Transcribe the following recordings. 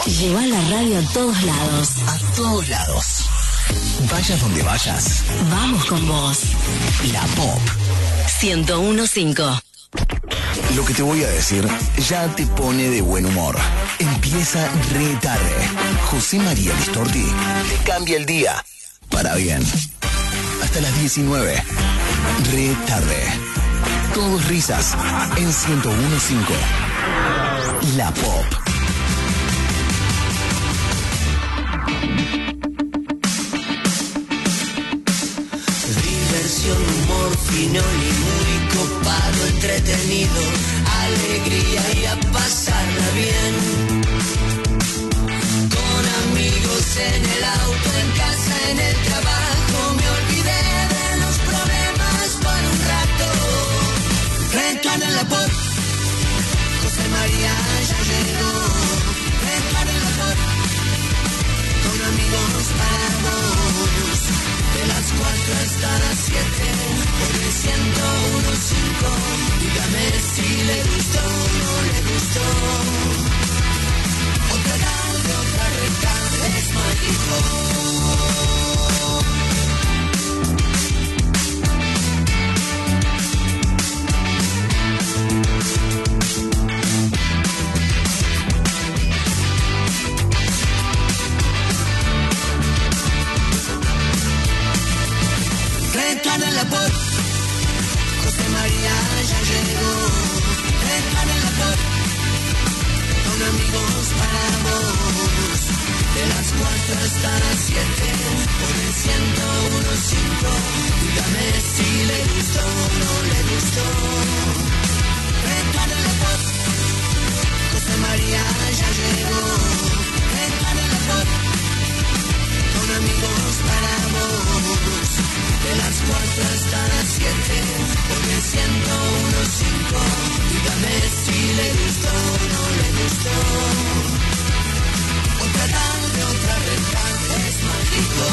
Lleva la radio a todos lados. A todos lados. Vayas donde vayas. Vamos con vos. La Pop 101.5. Lo que te voy a decir ya te pone de buen humor. Empieza re tarde. José María Listorti te cambia el día para bien. Hasta las 19. Re tarde. Todos risas en 101.5. La Pop. Diversión, humor fino y muy copado, entretenido, alegría y a pasarla bien. Con amigos en el auto, en casa, en el trabajo, me olvidé de los problemas por un rato. Reentran en la Pop, José María ya llegó. Reentran en la Pop, con amigos para vos. De las 4 hasta las 7, por el 101.5. Dígame si le gustó o no le gustó. Otra tarde, otra retarde, es mágico. Entran en la Pop, José María ya llegó. Entran en la Pop, con amigos para vos. De las 4 hasta las 7, por el 101.5. Dígame si le gustó o no le gustó. Entran en la Pop, José María ya llegó. Entran en la Pop, con amigos para vos. De las 4 hasta las 7, por el 101.5. Dígame si le gustó o no le gustó. Otra tarde, otra retarde, es mágico.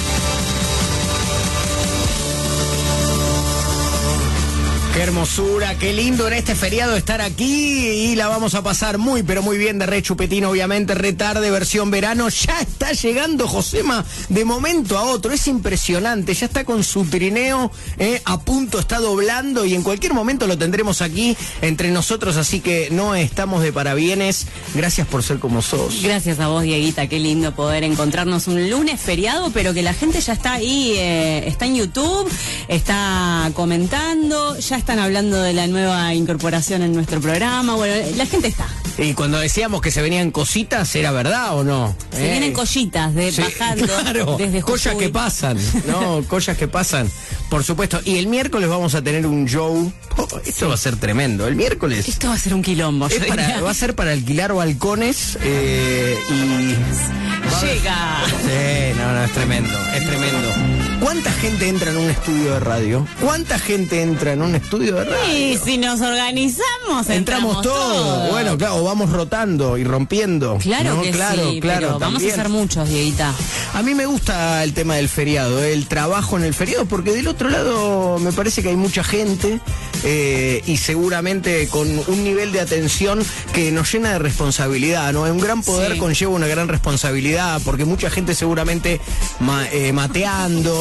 Qué hermosura, qué lindo en este feriado estar aquí y la vamos a pasar muy, pero muy bien de Re Chupetín, obviamente, re tarde, versión verano. Ya está llegando Josema de momento a otro, es impresionante, ya está con su trineo, a punto, está doblando y en cualquier momento lo tendremos aquí entre nosotros, así que no estamos de parabienes. Gracias por ser como sos. Gracias a vos, Dieguita, qué lindo poder encontrarnos un lunes feriado, pero que la gente ya está ahí, está en YouTube, está comentando, ya están hablando de la nueva incorporación en nuestro programa. Bueno, la gente está. Y cuando decíamos que se venían cositas, ¿era verdad o no? Se vienen collitas de sí, bajando claro, desde Jujuy. Cosas que pasan, ¿no? Cosas que pasan, por supuesto. Y el miércoles vamos a tener un show. Esto va a ser tremendo. El miércoles. Esto va a ser un quilombo. Va a ser para alquilar balcones y... Llega. Sí, no, es tremendo, es tremendo. ¿Cuánta gente entra en un estudio de radio? ¿Cuánta gente entra en un estudio de radio? Y si nos organizamos, entramos todos. Bueno, claro, vamos rotando y rompiendo. Claro, ¿no? que claro, sí, claro, pero vamos a hacer muchos, Dieguita. A mí me gusta el tema del feriado, el trabajo en el feriado, porque del otro lado me parece que hay mucha gente y seguramente con un nivel de atención que nos llena de responsabilidad, ¿no? Un gran poder conlleva una gran responsabilidad, porque mucha gente seguramente mateando.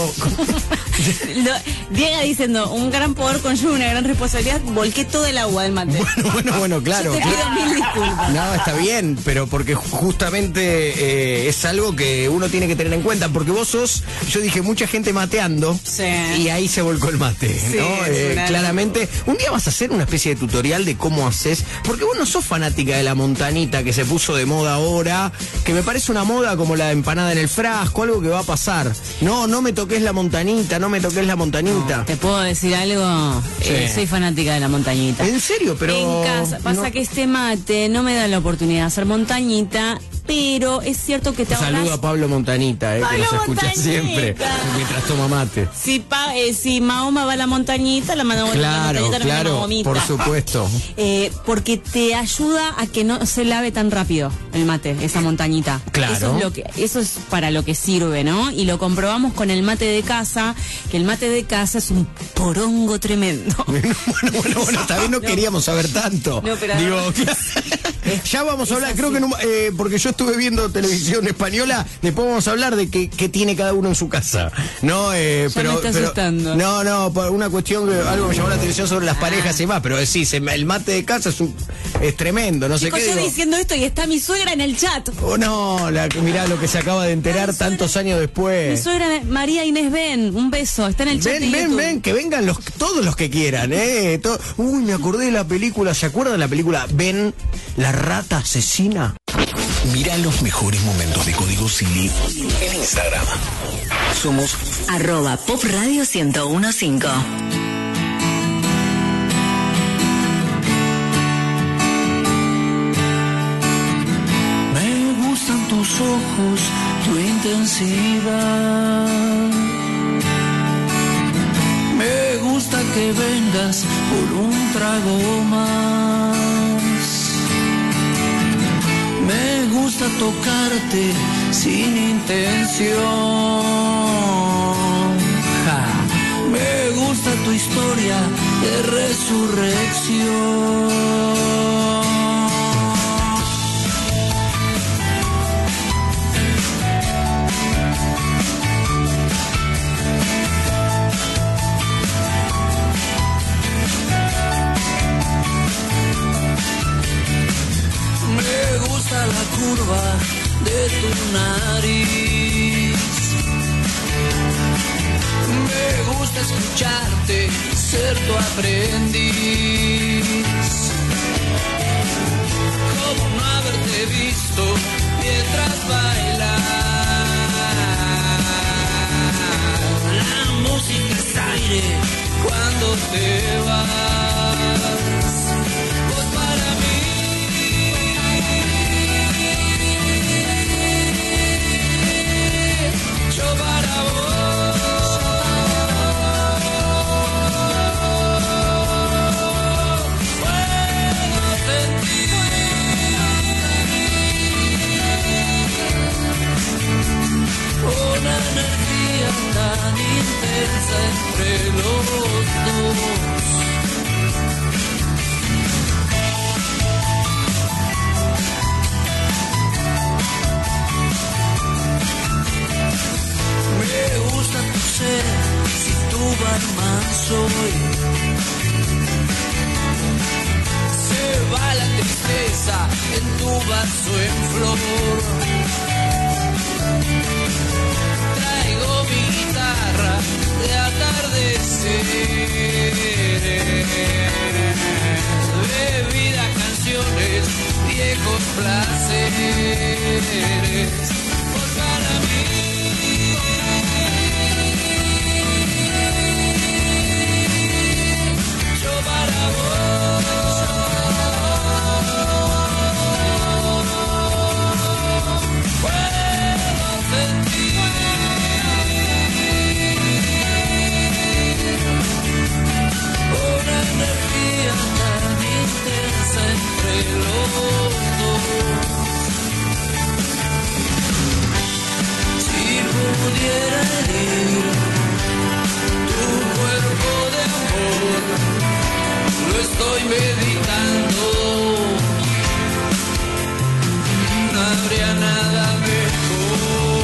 Diego diciendo, un gran poder conlleva una gran responsabilidad, volqué todo el agua del mate. Bueno, claro. Yo te pido mil disculpas. No, está bien, pero porque justamente es algo que uno tiene que tener en cuenta, porque vos sos, yo dije, mucha gente mateando, y ahí se volcó el mate, ¿no? Claramente, un día vas a hacer una especie de tutorial de cómo haces, porque vos no sos fanática de la montanita que se puso de moda ahora, que me parece una moda como la empanada en el frasco, algo que va a pasar. No me toques la montanita, no me toques la montanita. No, ¿te puedo decir algo? Sí. Soy fanática de la montañita. ¿En serio? Pero... En casa, pasa que este mate no me da la oportunidad de hacer montañita, pero es cierto que te ahorras... Saludo a Pablo Montanita, que nos escucha siempre mientras toma mate. Si Mahoma va a la montañita, la montañita claro, Mahomita. por supuesto. Porque te ayuda a que no se lave tan rápido el mate, esa montañita. Claro. Eso es para lo que sirve, ¿no? Y lo comprobamos con el mate de casa, que el mate de casa es un porongo tremendo. Bueno, tal vez no queríamos saber tanto. No, pero digo, Ya vamos a hablar, creo que porque yo estuve viendo televisión española, después vamos a hablar de qué tiene cada uno en su casa. No, pero me está asustando. No, por una cuestión, algo me llamó la atención sobre las parejas y más, pero sí, el mate de casa es tremendo, no Chicos, sé qué. Yo diciendo esto y está mi suegra en el chat. Oh, no, mirá lo que se acaba de enterar tantos años después. Mi suegra María Inés Ben, un beso, está en el chat de YouTube. Ven, que vengan todos los que quieran, Uy, me acordé de la película, ¿se acuerdan de la película Ben, la rata asesina? Mirá los mejores momentos de Código Silly en Instagram. Somos @popradio 1015. Me gustan tus ojos, tu intensidad. Me gusta que vengas por un trago más. Me gusta tocarte sin intención. Me gusta tu historia de resurrección. Me gusta la curva de tu nariz. Me gusta escucharte, ser tu aprendiz. Como no haberte visto mientras bailas. La música es aire cuando te vas. Vos para mí. Yo para vos, puedo sentir una energía tan intensa entre los dos. Me gusta tu ser, si tu barman soy. Se va la tristeza en tu vaso en flor. Traigo mi guitarra de atardecer. Bebida, canciones, viejos placeres. Vos para mí. Para vos, puedo sentir una energía tan intensa entre los dos. Si pudiera herir tu cuerpo de amor, lo estoy meditando, no habría nada mejor.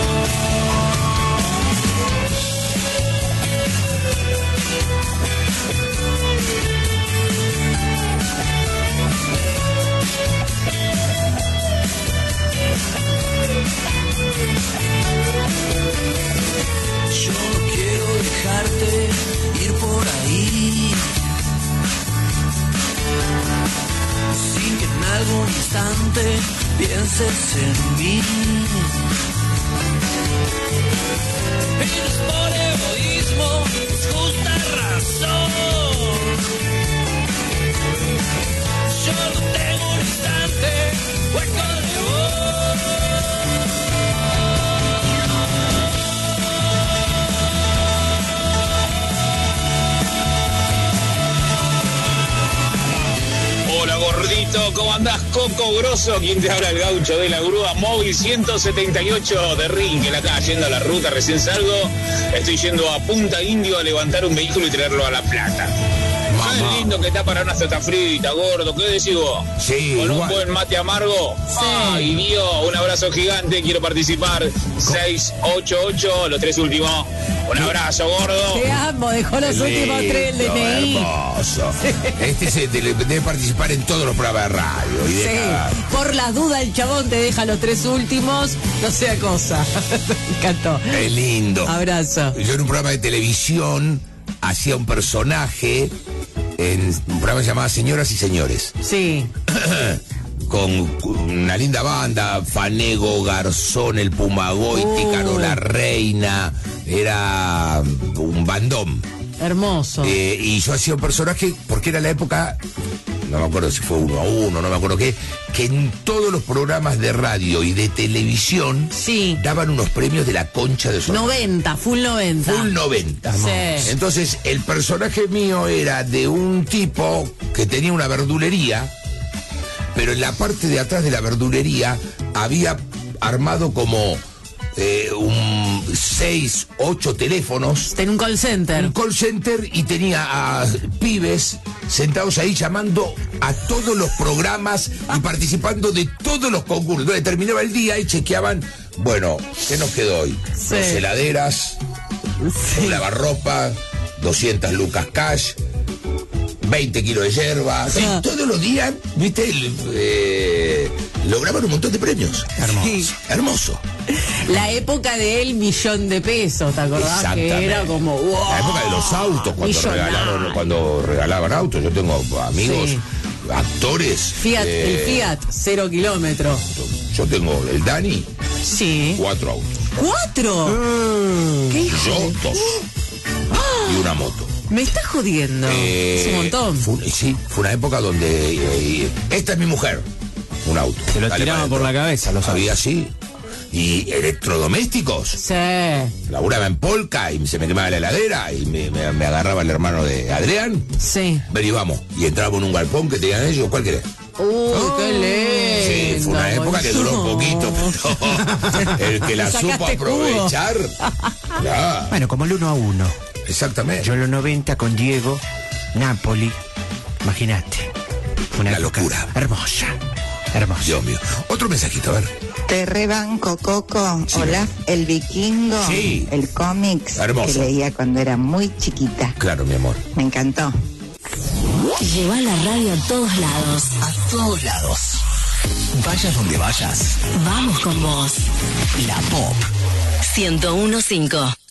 Yo no quiero dejarte ir por ahí sin que en algún instante pienses en mí. Y no es por egoísmo, es justa razón. Yo no tengo un instante hueco de vos. Hola gordito, ¿cómo andás? Coco Grosso, quien te habla, el gaucho de la grúa móvil 178 de Rinkel, acá yendo a la ruta, recién salgo, estoy yendo a Punta Indio a levantar un vehículo y traerlo a La Plata. Qué lindo que está para una sota frita, gordo. ¿Qué decís vos? Sí. Con un buen mate amargo. Sí. Ay, Dios, un abrazo gigante. Quiero participar. 688, los 3 últimos. Un abrazo, gordo. Te amo, dejó los últimos 3 del DNI. Hermoso. Debe participar en todos los programas de radio. Y deja... Por la duda, el chabón te deja los 3 últimos. No sea cosa. Me encantó. Es lindo. Abrazo. Yo en un programa de televisión hacía un personaje en un programa llamado Señoras y Señores. Sí. Con una linda banda, Fanego, Garzón, el Pumagoiti, Carola Reina, era un bandón. Hermoso. Y yo hacía un personaje, porque era la época, no me acuerdo si fue 1 a 1, no me acuerdo qué, que en todos los programas de radio y de televisión daban unos premios de la concha de su 90, full 90. Full 90. Sí. Entonces, el personaje mío era de un tipo que tenía una verdulería, pero en la parte de atrás de la verdulería había armado como 6, 8 teléfonos. Tenía un call center. Un call center y tenía a pibes sentados ahí llamando a todos los programas y participando de todos los concursos. Entonces terminaba el día y chequeaban, bueno, ¿qué nos quedó hoy? Sí. 2 heladeras, un lavarropa, 200 lucas cash, 20 kilos de yerba. Sí, todos los días, viste, lograban un montón de premios. Hermoso. Sí. Hermoso. La época del millón de pesos, ¿te acordás? Que era como, wow. La época de los autos, cuando regalaban autos. Yo tengo amigos, actores. El Fiat, 0 kilómetros. Yo tengo el Dani, 4 autos. ¿4? ¿Qué hijo? Yo 2. Y una moto. Me estás jodiendo. Es un montón. Fue una época donde esta es mi mujer. Un auto. Se lo tiraba por la cabeza, lo sabía. Así. Y electrodomésticos. Sí. Laburaba en Polka y se me quemaba la heladera y me agarraba el hermano de Adrián. Sí. Ven y vamos. Y entraba en un galpón que tenían ellos. ¿Cuál querés? Qué lindo. Sí, fue una época que duró un poquito, pero el que la supo aprovechar. Ya. Bueno, como el 1 a 1. Exactamente. Yo en los 90 con Diego, Napoli. Imagínate. Una locura. Hermosa. Dios mío. Otro mensajito, a ver. Te rebanco, Coco. Sí. Hola, El Vikingo. Sí. El cómics hermoso. Que leía cuando era muy chiquita. Claro, mi amor. Me encantó. Lleva la radio a todos lados. A todos lados. Vayas donde vayas. Vamos con vos. La Pop 101.5.